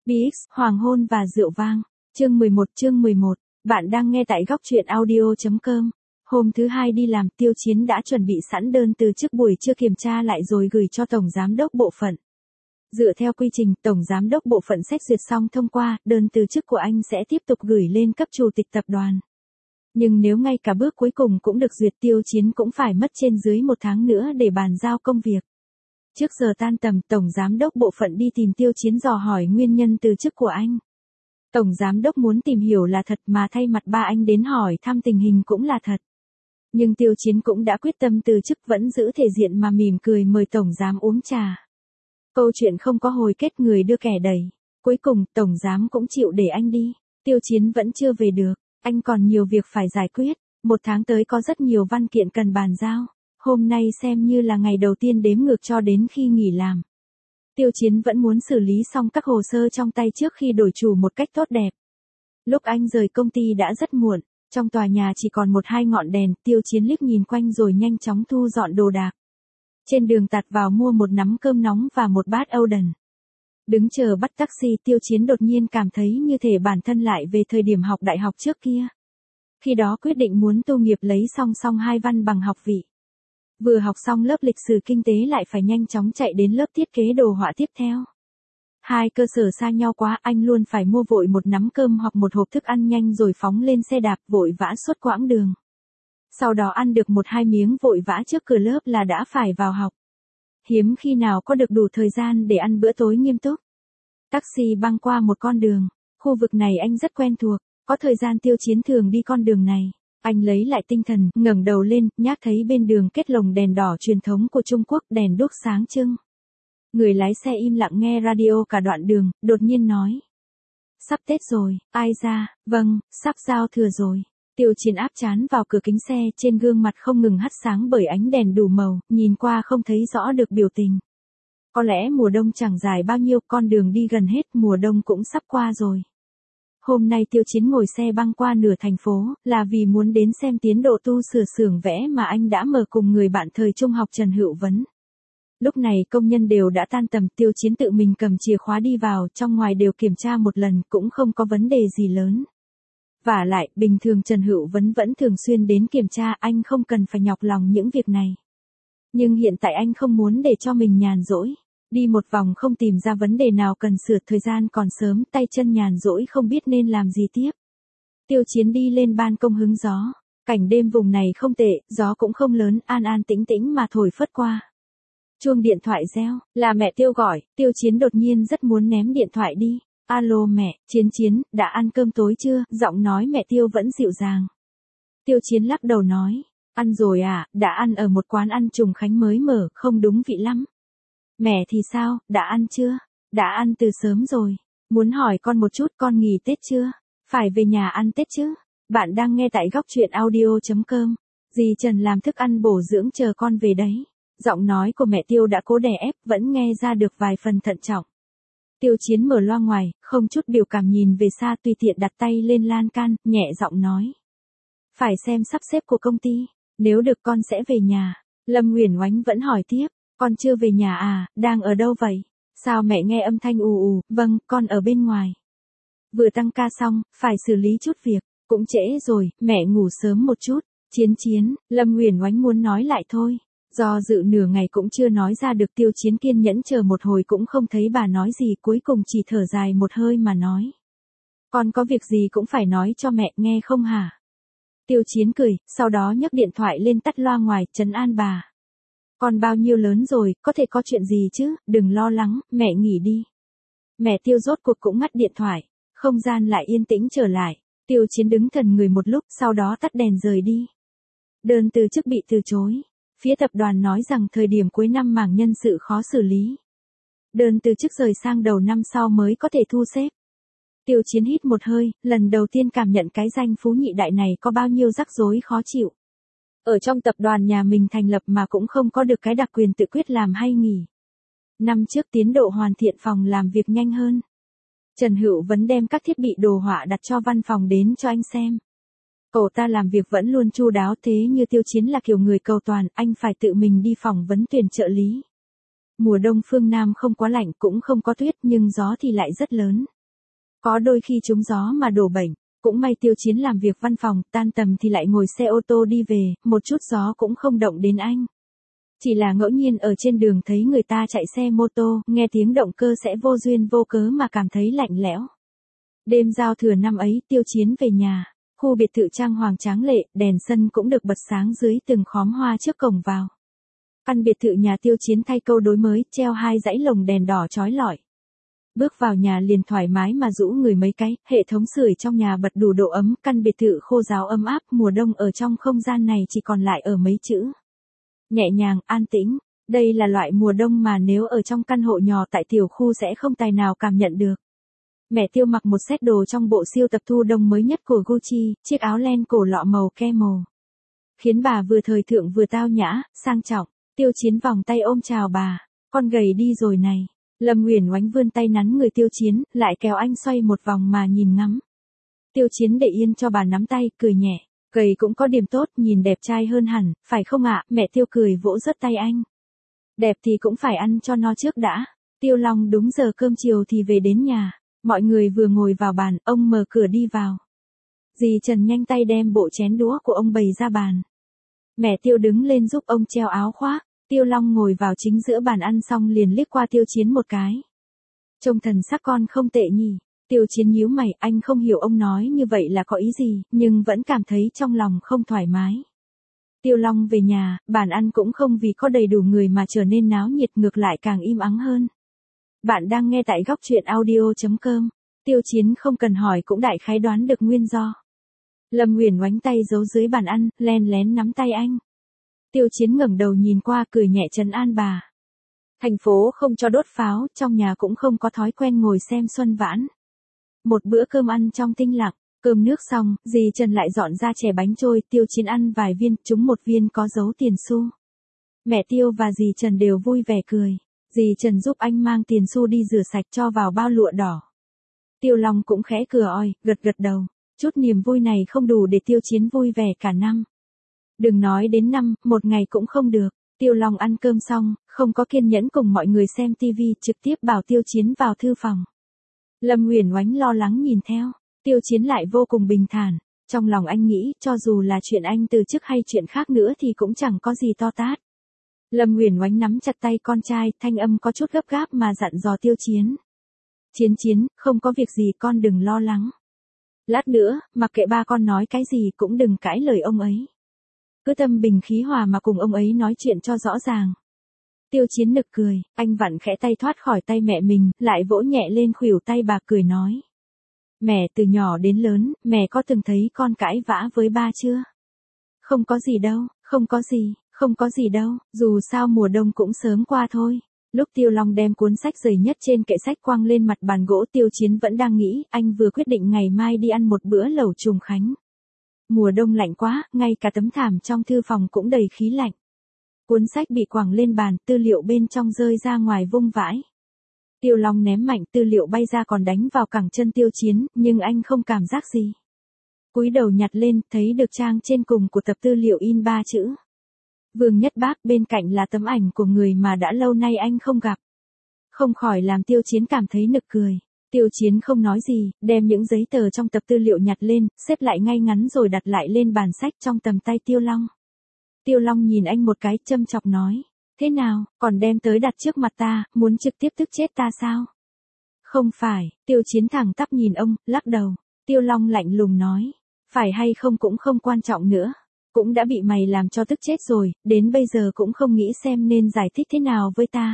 BX, Hoàng hôn và rượu vang. Chương 11. Bạn đang nghe tại góc truyện audio.com. Hôm thứ hai đi làm, Tiêu Chiến đã chuẩn bị sẵn đơn từ chức buổi trưa kiểm tra lại rồi gửi cho Tổng Giám đốc Bộ phận. Dựa theo quy trình, Tổng Giám đốc Bộ phận xét duyệt xong thông qua, đơn từ chức của anh sẽ tiếp tục gửi lên cấp chủ tịch tập đoàn. Nhưng nếu ngay cả bước cuối cùng cũng được duyệt, Tiêu Chiến cũng phải mất trên dưới 1 tháng nữa để bàn giao công việc. Trước giờ tan tầm, Tổng Giám đốc Bộ phận đi tìm Tiêu Chiến dò hỏi nguyên nhân từ chức của anh. Tổng Giám đốc muốn tìm hiểu là thật, mà thay mặt ba anh đến hỏi thăm tình hình cũng là thật. Nhưng Tiêu Chiến cũng đã quyết tâm từ chức, vẫn giữ thể diện mà mỉm cười mời Tổng Giám uống trà. Câu chuyện không có hồi kết, người đưa kẻ đẩy. Cuối cùng, Tổng Giám cũng chịu để anh đi. Tiêu Chiến vẫn chưa về được, anh còn nhiều việc phải giải quyết. 1 tháng tới có rất nhiều văn kiện cần bàn giao. Hôm nay xem như là ngày đầu tiên đếm ngược cho đến khi nghỉ làm. Tiêu Chiến vẫn muốn xử lý xong các hồ sơ trong tay trước khi đổi chủ một cách tốt đẹp. Lúc anh rời công ty đã rất muộn, trong tòa nhà chỉ còn 1-2 ngọn đèn. Tiêu Chiến liếc nhìn quanh rồi nhanh chóng thu dọn đồ đạc. Trên đường tạt vào mua một nắm cơm nóng và một bát Oden. Đứng chờ bắt taxi, Tiêu Chiến đột nhiên cảm thấy như thể bản thân lại về thời điểm học đại học trước kia. Khi đó quyết định muốn tu nghiệp, lấy song 2 văn bằng học vị. Vừa học xong lớp lịch sử kinh tế lại phải nhanh chóng chạy đến lớp thiết kế đồ họa tiếp theo. 2 cơ sở xa nhau quá, anh luôn phải mua vội một nắm cơm hoặc một hộp thức ăn nhanh rồi phóng lên xe đạp vội vã suốt quãng đường. Sau đó ăn được 1-2 miếng vội vã trước cửa lớp là đã phải vào học. Hiếm khi nào có được đủ thời gian để ăn bữa tối nghiêm túc. Taxi băng qua một con đường, khu vực này anh rất quen thuộc, có thời gian Tiêu Chiến thường đi con đường này. Anh lấy lại tinh thần, ngẩng đầu lên, nhác thấy bên đường kết lồng đèn đỏ truyền thống của Trung Quốc, đèn đuốc sáng trưng. Người lái xe im lặng nghe radio cả đoạn đường, đột nhiên nói. Sắp Tết rồi, ai ra, vâng, sắp giao thừa rồi. Tiêu Chiến áp trán vào cửa kính xe, trên gương mặt không ngừng hắt sáng bởi ánh đèn đủ màu, nhìn qua không thấy rõ được biểu tình. Có lẽ mùa đông chẳng dài bao nhiêu, con đường đi gần hết, mùa đông cũng sắp qua rồi. Hôm nay Tiêu Chiến ngồi xe băng qua nửa thành phố, là vì muốn đến xem tiến độ tu sửa xưởng vẽ mà anh đã mở cùng người bạn thời trung học Trần Hữu Vấn. Lúc này công nhân đều đã tan tầm, Tiêu Chiến tự mình cầm chìa khóa đi vào, trong ngoài đều kiểm tra một lần, cũng không có vấn đề gì lớn. Vả lại, bình thường Trần Hữu Vấn vẫn thường xuyên đến kiểm tra, anh không cần phải nhọc lòng những việc này. Nhưng hiện tại anh không muốn để cho mình nhàn rỗi. Đi một vòng không tìm ra vấn đề nào cần sửa, thời gian còn sớm, tay chân nhàn rỗi không biết nên làm gì tiếp. Tiêu Chiến đi lên ban công hứng gió. Cảnh đêm vùng này không tệ, gió cũng không lớn, an an tĩnh tĩnh mà thổi phất qua. Chuông điện thoại reo, là mẹ Tiêu gọi. Tiêu Chiến đột nhiên rất muốn ném điện thoại đi. Alo mẹ, Chiến, đã ăn cơm tối chưa? Giọng nói mẹ Tiêu vẫn dịu dàng. Tiêu Chiến lắc đầu nói, ăn rồi à, đã ăn ở một quán ăn Trùng Khánh mới mở, không đúng vị lắm. Mẹ thì sao, đã ăn chưa? Đã ăn từ sớm rồi. Muốn hỏi con một chút, con nghỉ Tết chưa? Phải về nhà ăn Tết chứ? Bạn đang nghe tại góc truyện audio.com. Dì Trần làm thức ăn bổ dưỡng chờ con về đấy. Giọng nói của mẹ Tiêu đã cố đè ép, vẫn nghe ra được vài phần thận trọng. Tiêu Chiến mở loa ngoài, không chút biểu cảm nhìn về xa, tùy tiện đặt tay lên lan can, nhẹ giọng nói. Phải xem sắp xếp của công ty, nếu được con sẽ về nhà. Lâm Uyển Oánh vẫn hỏi tiếp, con chưa về nhà à, đang ở đâu vậy? Sao mẹ nghe âm thanh ù, vâng, con ở bên ngoài. Vừa tăng ca xong, phải xử lý chút việc, cũng trễ rồi, mẹ ngủ sớm một chút. Chiến, Lâm Uyển Oánh muốn nói lại thôi. Do dự nửa ngày cũng chưa nói ra được, Tiêu Chiến kiên nhẫn chờ một hồi cũng không thấy bà nói gì, cuối cùng chỉ thở dài một hơi mà nói. Con có việc gì cũng phải nói cho mẹ nghe không hả? Tiêu Chiến cười, sau đó nhấc điện thoại lên tắt loa ngoài, trấn an bà. Con bao nhiêu lớn rồi, có thể có chuyện gì chứ, đừng lo lắng, mẹ nghỉ đi. Mẹ Tiêu rốt cuộc cũng ngắt điện thoại, không gian lại yên tĩnh trở lại. Tiêu Chiến đứng thần người một lúc, sau đó tắt đèn rời đi. Đơn từ chức bị từ chối. Phía tập đoàn nói rằng thời điểm cuối năm mảng nhân sự khó xử lý. Đơn từ chức rời sang đầu năm sau mới có thể thu xếp. Tiêu Chiến hít một hơi, lần đầu tiên cảm nhận cái danh phú nhị đại này có bao nhiêu rắc rối khó chịu. Ở trong tập đoàn nhà mình thành lập mà cũng không có được cái đặc quyền tự quyết làm hay nghỉ. Năm trước tiến độ hoàn thiện phòng làm việc nhanh hơn. Trần Hữu Vấn đem các thiết bị đồ họa đặt cho văn phòng đến cho anh xem. Cậu ta làm việc vẫn luôn chu đáo, thế như Tiêu Chiến là kiểu người cầu toàn, anh phải tự mình đi phỏng vấn tuyển trợ lý. Mùa đông phương Nam không quá lạnh cũng không có tuyết nhưng gió thì lại rất lớn. Có đôi khi trúng gió mà đổ bệnh, cũng may Tiêu Chiến làm việc văn phòng, tan tầm thì lại ngồi xe ô tô đi về, một chút gió cũng không động đến anh. Chỉ là ngẫu nhiên ở trên đường thấy người ta chạy xe mô tô, nghe tiếng động cơ sẽ vô duyên vô cớ mà cảm thấy lạnh lẽo. Đêm giao thừa năm ấy, Tiêu Chiến về nhà, khu biệt thự trang hoàng tráng lệ, đèn sân cũng được bật sáng dưới từng khóm hoa trước cổng vào. Căn biệt thự nhà Tiêu Chiến thay câu đối mới, treo 2 dãy lồng đèn đỏ chói lọi. Bước vào nhà liền thoải mái mà rũ người mấy cái, hệ thống sưởi trong nhà bật đủ độ ấm, căn biệt thự khô ráo ấm áp, mùa đông ở trong không gian này chỉ còn lại ở mấy chữ. Nhẹ nhàng, an tĩnh, đây là loại mùa đông mà nếu ở trong căn hộ nhỏ tại tiểu khu sẽ không tài nào cảm nhận được. Mẹ Tiêu mặc một set đồ trong bộ siêu tập thu đông mới nhất của Gucci, chiếc áo len cổ lọ màu camel. Khiến bà vừa thời thượng vừa tao nhã, sang trọng. Tiêu Chiến vòng tay ôm chào bà, con gầy đi rồi này. Lâm Uyển Oánh vươn tay nắn người Tiêu Chiến, lại kéo anh xoay một vòng mà nhìn ngắm. Tiêu Chiến để yên cho bà nắm tay, cười nhẹ. Gầy cũng có điểm tốt, nhìn đẹp trai hơn hẳn, phải không ạ? Mẹ Tiêu cười vỗ rớt tay anh. Đẹp thì cũng phải ăn cho no trước đã. Tiêu Long đúng giờ cơm chiều thì về đến nhà. Mọi người vừa ngồi vào bàn, ông mở cửa đi vào. Dì Trần nhanh tay đem bộ chén đũa của ông bày ra bàn. Mẹ Tiêu đứng lên giúp ông treo áo khoác. Tiêu Long ngồi vào chính giữa bàn ăn xong liền liếc qua Tiêu Chiến một cái. Trông thần sắc con không tệ nhỉ. Tiêu Chiến nhíu mày, anh không hiểu ông nói như vậy là có ý gì, nhưng vẫn cảm thấy trong lòng không thoải mái. Tiêu Long về nhà, bàn ăn cũng không vì có đầy đủ người mà trở nên náo nhiệt, ngược lại càng im ắng hơn. Bạn đang nghe tại góc truyện audio.com. Tiêu Chiến không cần hỏi cũng đại khái đoán được nguyên do. Lâm Uyển Oánh tay giấu dưới bàn ăn, len lén nắm tay anh. Tiêu Chiến ngẩng đầu nhìn qua, cười nhẹ trấn an bà. Thành phố không cho đốt pháo, trong nhà cũng không có thói quen ngồi xem xuân vãn. Một bữa cơm ăn trong tĩnh lặng, cơm nước xong, dì Trần lại dọn ra chè bánh trôi, Tiêu Chiến ăn vài viên, trúng một viên có dấu tiền xu. Mẹ Tiêu và dì Trần đều vui vẻ cười. Dì Trần giúp anh mang tiền xu đi rửa sạch cho vào bao lụa đỏ. Tiêu Long cũng khẽ cười oi, gật gật đầu. Chút niềm vui này không đủ để Tiêu Chiến vui vẻ cả năm. Đừng nói đến năm, một ngày cũng không được. Tiêu Long ăn cơm xong, không có kiên nhẫn cùng mọi người xem tivi, trực tiếp bảo Tiêu Chiến vào thư phòng. Lâm Uyển Oánh lo lắng nhìn theo, Tiêu Chiến lại vô cùng bình thản. Trong lòng anh nghĩ, cho dù là chuyện anh từ chức hay chuyện khác nữa thì cũng chẳng có gì to tát. Lâm Uyển Oánh nắm chặt tay con trai, thanh âm có chút gấp gáp mà dặn dò Tiêu Chiến. Chiến, không có việc gì con đừng lo lắng. Lát nữa, mặc kệ ba con nói cái gì cũng đừng cãi lời ông ấy. Cứ tâm bình khí hòa mà cùng ông ấy nói chuyện cho rõ ràng. Tiêu Chiến nực cười, anh vặn khẽ tay thoát khỏi tay mẹ mình, lại vỗ nhẹ lên khuỷu tay bà cười nói. Mẹ từ nhỏ đến lớn, mẹ có từng thấy con cãi vã với ba chưa? Không có gì đâu, không có gì đâu, dù sao mùa đông cũng sớm qua thôi. Lúc Tiêu Long đem cuốn sách dày nhất trên kệ sách quăng lên mặt bàn gỗ, Tiêu Chiến vẫn đang nghĩ, anh vừa quyết định ngày mai đi ăn một bữa lẩu trùng khánh. Mùa đông lạnh quá, ngay cả tấm thảm trong thư phòng cũng đầy khí lạnh. Cuốn sách bị quẳng lên bàn, tư liệu bên trong rơi ra ngoài vung vãi. Tiêu Long ném mạnh, tư liệu bay ra còn đánh vào cẳng chân Tiêu Chiến, nhưng anh không cảm giác gì. Cúi đầu nhặt lên, thấy được trang trên cùng của tập tư liệu in 3 chữ. Vương Nhất Bác, bên cạnh là tấm ảnh của người mà đã lâu nay anh không gặp. Không khỏi làm Tiêu Chiến cảm thấy nực cười. Tiêu Chiến không nói gì, đem những giấy tờ trong tập tư liệu nhặt lên, xếp lại ngay ngắn rồi đặt lại lên bàn sách trong tầm tay Tiêu Long. Tiêu Long nhìn anh một cái, châm chọc nói. Thế nào, còn đem tới đặt trước mặt ta, muốn trực tiếp tức chết ta sao? Không phải, Tiêu Chiến thẳng tắp nhìn ông, lắc đầu. Tiêu Long lạnh lùng nói. Phải hay không cũng không quan trọng nữa. Cũng đã bị mày làm cho tức chết rồi, đến bây giờ cũng không nghĩ xem nên giải thích thế nào với ta.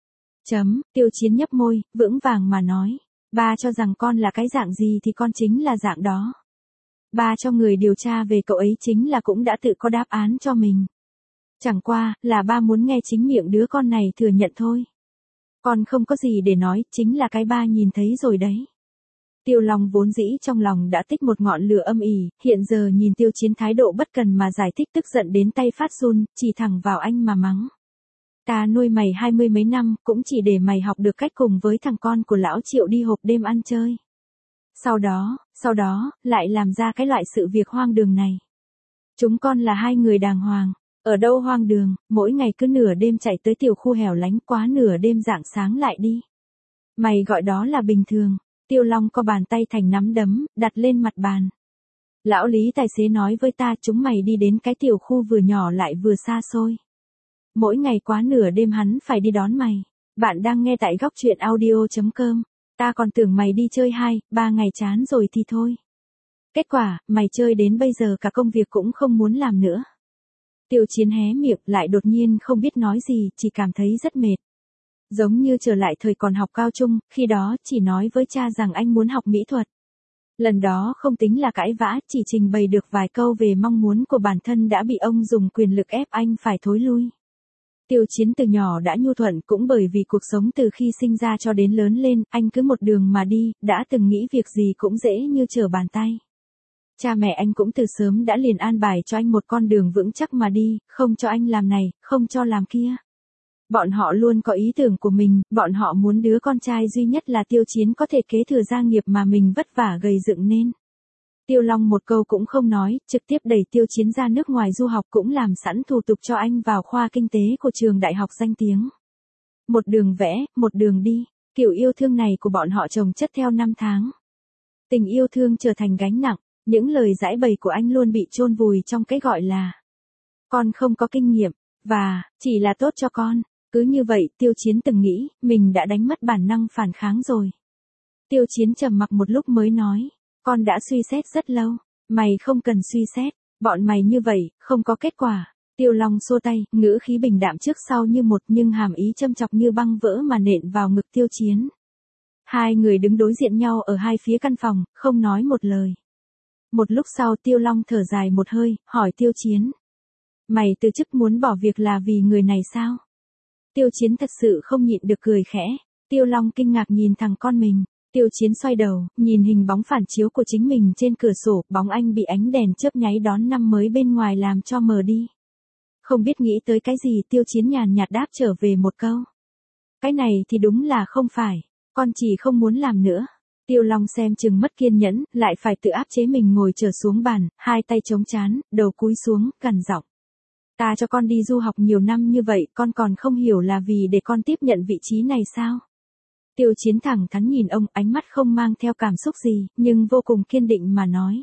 Tiêu Chiến nhấp môi, vững vàng mà nói. Ba cho rằng con là cái dạng gì thì con chính là dạng đó. Ba cho người điều tra về cậu ấy chính là cũng đã tự có đáp án cho mình. Chẳng qua, là ba muốn nghe chính miệng đứa con này thừa nhận thôi. Con không có gì để nói, chính là cái ba nhìn thấy rồi đấy. Tiêu Long vốn dĩ trong lòng đã tích một ngọn lửa âm ỉ, hiện giờ nhìn Tiêu Chiến thái độ bất cần mà giải thích, tức giận đến tay phát run, chỉ thẳng vào anh mà mắng. Ta nuôi mày 20 mấy năm, cũng chỉ để mày học được cách cùng với thằng con của lão Triệu đi hộp đêm ăn chơi. Sau đó, lại làm ra cái loại sự việc hoang đường này. Chúng con là hai người đàng hoàng, ở đâu hoang đường, mỗi ngày cứ nửa đêm chạy tới tiểu khu hẻo lánh, quá nửa đêm rạng sáng lại đi. Mày gọi đó là bình thường. Tiêu Long co bàn tay thành nắm đấm, đặt lên mặt bàn. Lão Lý tài xế nói với ta chúng mày đi đến cái tiểu khu vừa nhỏ lại vừa xa xôi. Mỗi ngày quá nửa đêm hắn phải đi đón mày. Bạn đang nghe tại góc truyện audio.com. Ta còn tưởng mày đi chơi 2-3 ngày chán rồi thì thôi. Kết quả, mày chơi đến bây giờ cả công việc cũng không muốn làm nữa. Tiêu Chiến hé miệng lại đột nhiên không biết nói gì, chỉ cảm thấy rất mệt. Giống như trở lại thời còn học cao trung, khi đó chỉ nói với cha rằng anh muốn học mỹ thuật. Lần đó không tính là cãi vã, chỉ trình bày được vài câu về mong muốn của bản thân đã bị ông dùng quyền lực ép anh phải thối lui. Tiêu Chiến từ nhỏ đã nhu thuận, cũng bởi vì cuộc sống từ khi sinh ra cho đến lớn lên, anh cứ một đường mà đi, đã từng nghĩ việc gì cũng dễ như trở bàn tay. Cha mẹ anh cũng từ sớm đã liền an bài cho anh một con đường vững chắc mà đi, không cho anh làm này, không cho làm kia. Bọn họ luôn có ý tưởng của mình, bọn họ muốn đứa con trai duy nhất là Tiêu Chiến có thể kế thừa gia nghiệp mà mình vất vả gầy dựng nên. Tiêu Long một câu cũng không nói, trực tiếp đẩy Tiêu Chiến ra nước ngoài du học, cũng làm sẵn thủ tục cho anh vào khoa kinh tế của trường đại học danh tiếng. Một đường vẽ, một đường đi, kiểu yêu thương này của bọn họ chồng chất theo năm tháng. Tình yêu thương trở thành gánh nặng, những lời giãi bày của anh luôn bị chôn vùi trong cái gọi là con không có kinh nghiệm, và chỉ là tốt cho con. Cứ như vậy, Tiêu Chiến từng nghĩ, mình đã đánh mất bản năng phản kháng rồi. Tiêu Chiến trầm mặc một lúc mới nói, con đã suy xét rất lâu, mày không cần suy xét, bọn mày như vậy, không có kết quả. Tiêu Long xua tay, ngữ khí bình đạm trước sau như một, nhưng hàm ý châm chọc như băng vỡ mà nện vào ngực Tiêu Chiến. Hai người đứng đối diện nhau ở hai phía căn phòng, không nói một lời. Một lúc sau Tiêu Long thở dài một hơi, hỏi Tiêu Chiến. Mày từ chức muốn bỏ việc là vì người này sao? Tiêu Chiến thật sự không nhịn được cười khẽ. Tiêu Long kinh ngạc nhìn thằng con mình. Tiêu Chiến xoay đầu, nhìn hình bóng phản chiếu của chính mình trên cửa sổ, bóng anh bị ánh đèn chớp nháy đón năm mới bên ngoài làm cho mờ đi. Không biết nghĩ tới cái gì, Tiêu Chiến nhàn nhạt đáp trở về một câu. Cái này thì đúng là không phải, con chỉ không muốn làm nữa. Tiêu Long xem chừng mất kiên nhẫn, lại phải tự áp chế mình ngồi trở xuống bàn, hai tay chống trán, đầu cúi xuống, gằn giọng. Ta cho con đi du học nhiều năm như vậy, con còn không hiểu là vì để con tiếp nhận vị trí này sao? Tiêu Chiến thẳng thắn nhìn ông, ánh mắt không mang theo cảm xúc gì, nhưng vô cùng kiên định mà nói.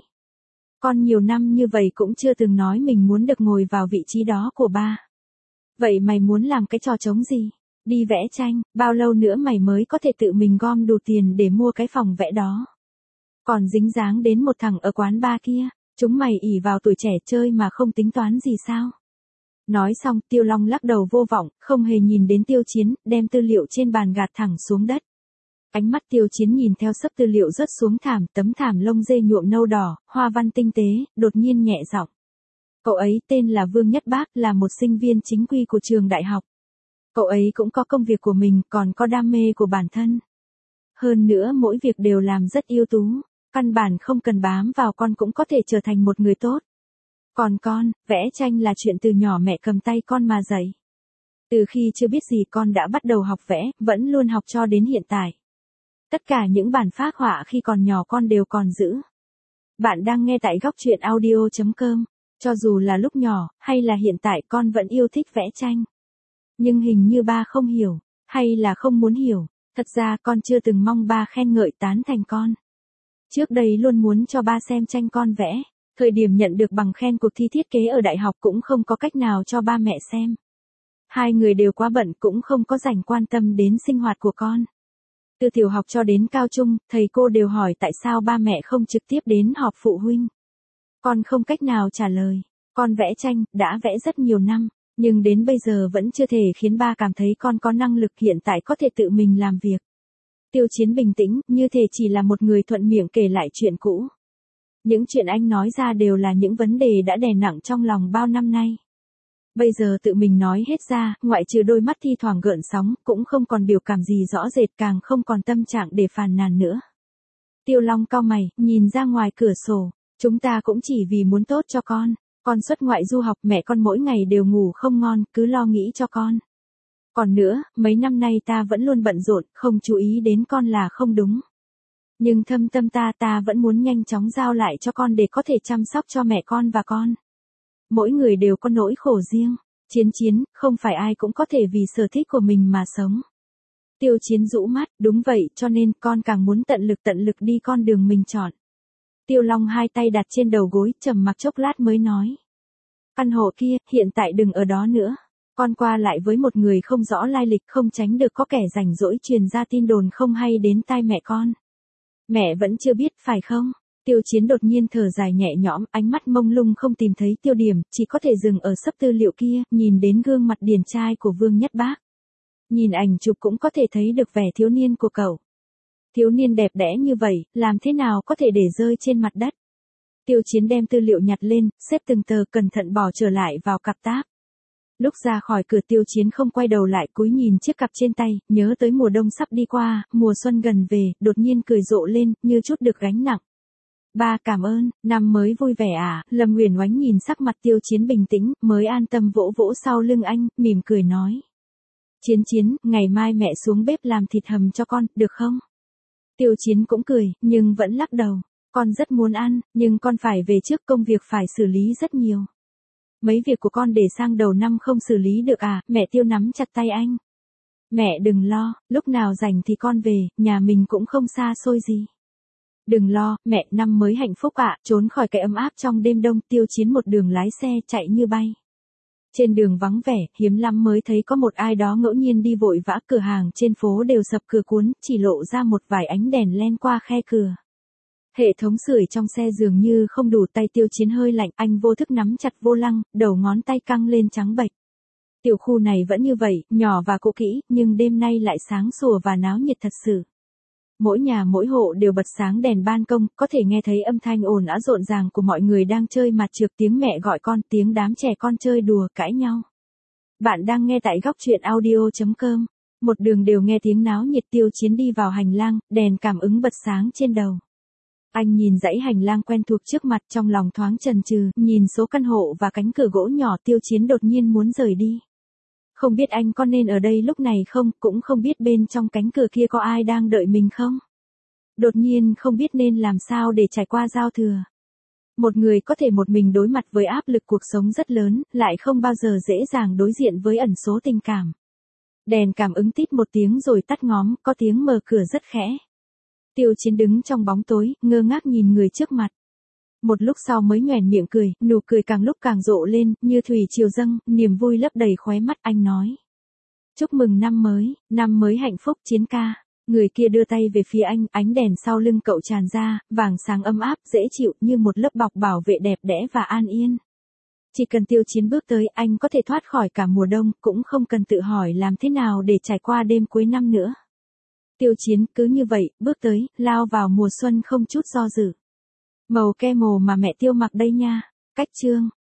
Con nhiều năm như vậy cũng chưa từng nói mình muốn được ngồi vào vị trí đó của ba. Vậy mày muốn làm cái trò trống gì? Đi vẽ tranh, bao lâu nữa mày mới có thể tự mình gom đủ tiền để mua cái phòng vẽ đó? Còn dính dáng đến một thằng ở quán bar kia, chúng mày ỷ vào tuổi trẻ chơi mà không tính toán gì sao? Nói xong, Tiêu Long lắc đầu vô vọng, không hề nhìn đến Tiêu Chiến, đem tư liệu trên bàn gạt thẳng xuống đất. Ánh mắt Tiêu Chiến nhìn theo xấp tư liệu rớt xuống thảm, tấm thảm lông dê nhuộm nâu đỏ, hoa văn tinh tế, đột nhiên nhẹ giọng. Cậu ấy tên là Vương Nhất Bác, là một sinh viên chính quy của trường đại học. Cậu ấy cũng có công việc của mình, còn có đam mê của bản thân. Hơn nữa mỗi việc đều làm rất ưu tú, căn bản không cần bám vào con cũng có thể trở thành một người tốt. Còn con, vẽ tranh là chuyện từ nhỏ mẹ cầm tay con mà dạy. Từ khi chưa biết gì con đã bắt đầu học vẽ, vẫn luôn học cho đến hiện tại. Tất cả những bản phác họa khi còn nhỏ con đều còn giữ. Bạn đang nghe tại góc truyện audio.com. Cho dù là lúc nhỏ, hay là hiện tại con vẫn yêu thích vẽ tranh. Nhưng hình như ba không hiểu, hay là không muốn hiểu. Thật ra con chưa từng mong ba khen ngợi tán thành con. Trước đây luôn muốn cho ba xem tranh con vẽ. Thời điểm nhận được bằng khen cuộc thi thiết kế ở đại học cũng không có cách nào cho ba mẹ xem. Hai người đều quá bận cũng không có rảnh quan tâm đến sinh hoạt của con. Từ tiểu học cho đến cao trung, thầy cô đều hỏi tại sao ba mẹ không trực tiếp đến họp phụ huynh. Con không cách nào trả lời. Con vẽ tranh, đã vẽ rất nhiều năm, nhưng đến bây giờ vẫn chưa thể khiến ba cảm thấy con có năng lực hiện tại có thể tự mình làm việc. Tiêu Chiến bình tĩnh, như thể chỉ là một người thuận miệng kể lại chuyện cũ. Những chuyện anh nói ra đều là những vấn đề đã đè nặng trong lòng bao năm nay. Bây giờ tự mình nói hết ra, ngoại trừ đôi mắt thi thoảng gợn sóng, cũng không còn biểu cảm gì rõ rệt, càng không còn tâm trạng để phàn nàn nữa. Tiêu Long cau mày, nhìn ra ngoài cửa sổ. Chúng ta cũng chỉ vì muốn tốt cho con. Con xuất ngoại du học, mẹ con mỗi ngày đều ngủ không ngon, cứ lo nghĩ cho con. Còn nữa, mấy năm nay ta vẫn luôn bận rộn, không chú ý đến con là không đúng. Nhưng thâm tâm ta vẫn muốn nhanh chóng giao lại cho con để có thể chăm sóc cho mẹ con và con. Mỗi người đều có nỗi khổ riêng. Chiến, không phải ai cũng có thể vì sở thích của mình mà sống. Tiêu Chiến rũ mắt, đúng vậy, cho nên con càng muốn tận lực đi con đường mình chọn. Tiêu Long hai tay đặt trên đầu gối, trầm mặc chốc lát mới nói. Căn hộ kia, hiện tại đừng ở đó nữa. Con qua lại với một người không rõ lai lịch, không tránh được có kẻ rảnh rỗi truyền ra tin đồn không hay đến tai mẹ con. Mẹ vẫn chưa biết, phải không? Tiêu Chiến đột nhiên thở dài nhẹ nhõm, ánh mắt mông lung không tìm thấy tiêu điểm, chỉ có thể dừng ở xấp tư liệu kia, nhìn đến gương mặt điển trai của Vương Nhất Bác. Nhìn ảnh chụp cũng có thể thấy được vẻ thiếu niên của cậu. Thiếu niên đẹp đẽ như vậy, làm thế nào có thể để rơi trên mặt đất? Tiêu Chiến đem tư liệu nhặt lên, xếp từng tờ cẩn thận bỏ trở lại vào cặp táp. Lúc ra khỏi cửa Tiêu Chiến không quay đầu lại, cúi nhìn chiếc cặp trên tay, nhớ tới mùa đông sắp đi qua, mùa xuân gần về, đột nhiên cười rộ lên, như chút được gánh nặng. Ba cảm ơn, năm mới vui vẻ à? Lâm Huyền Oánh nhìn sắc mặt Tiêu Chiến bình tĩnh, mới an tâm vỗ vỗ sau lưng anh, mỉm cười nói. Chiến, ngày mai mẹ xuống bếp làm thịt hầm cho con, được không? Tiêu Chiến cũng cười, nhưng vẫn lắc đầu. Con rất muốn ăn, nhưng con phải về trước, công việc phải xử lý rất nhiều. Mấy việc của con để sang đầu năm không xử lý được à? Mẹ Tiêu nắm chặt tay anh. Mẹ đừng lo, lúc nào rảnh thì con về, nhà mình cũng không xa xôi gì. Đừng lo, mẹ, năm mới hạnh phúc ạ. Trốn khỏi cái ấm áp trong đêm đông, Tiêu Chiến một đường lái xe chạy như bay. Trên đường vắng vẻ, hiếm lắm mới thấy có một ai đó ngẫu nhiên đi vội vã, cửa hàng trên phố đều sập cửa cuốn, chỉ lộ ra một vài ánh đèn len qua khe cửa. Hệ thống sưởi trong xe dường như không đủ, tay Tiêu Chiến hơi lạnh, anh vô thức nắm chặt vô lăng, đầu ngón tay căng lên trắng bệch. Tiểu khu này vẫn như vậy, nhỏ và cũ kỹ, nhưng đêm nay lại sáng sủa và náo nhiệt thật sự. Mỗi nhà mỗi hộ đều bật sáng đèn ban công, có thể nghe thấy âm thanh ồn ào rộn ràng của mọi người đang chơi mặt trượt, tiếng mẹ gọi con, tiếng đám trẻ con chơi đùa, cãi nhau. Bạn đang nghe tại góc truyện audio.com. Một đường đều nghe tiếng náo nhiệt. Tiêu Chiến đi vào hành lang, đèn cảm ứng bật sáng trên đầu. Anh nhìn dãy hành lang quen thuộc trước mặt, trong lòng thoáng chần chừ, nhìn số căn hộ và cánh cửa gỗ nhỏ, Tiêu Chiến đột nhiên muốn rời đi. Không biết anh có nên ở đây lúc này không, cũng không biết bên trong cánh cửa kia có ai đang đợi mình không. Đột nhiên không biết nên làm sao để trải qua giao thừa. Một người có thể một mình đối mặt với áp lực cuộc sống rất lớn, lại không bao giờ dễ dàng đối diện với ẩn số tình cảm. Đèn cảm ứng tít một tiếng rồi tắt ngóm, có tiếng mở cửa rất khẽ. Tiêu Chiến đứng trong bóng tối, ngơ ngác nhìn người trước mặt. Một lúc sau mới nhoẻn miệng cười, nụ cười càng lúc càng rộ lên, như thủy triều dâng, niềm vui lấp đầy khóe mắt. Anh nói. Chúc mừng năm mới hạnh phúc Chiến ca. Người kia đưa tay về phía anh, ánh đèn sau lưng cậu tràn ra, vàng sáng ấm áp, dễ chịu như một lớp bọc bảo vệ đẹp đẽ và an yên. Chỉ cần Tiêu Chiến bước tới, anh có thể thoát khỏi cả mùa đông, cũng không cần tự hỏi làm thế nào để trải qua đêm cuối năm nữa. Tiêu Chiến cứ như vậy, bước tới, lao vào mùa xuân không chút do dự. Màu ke mồ mà mẹ Tiêu mặc đây nha. Cách chương.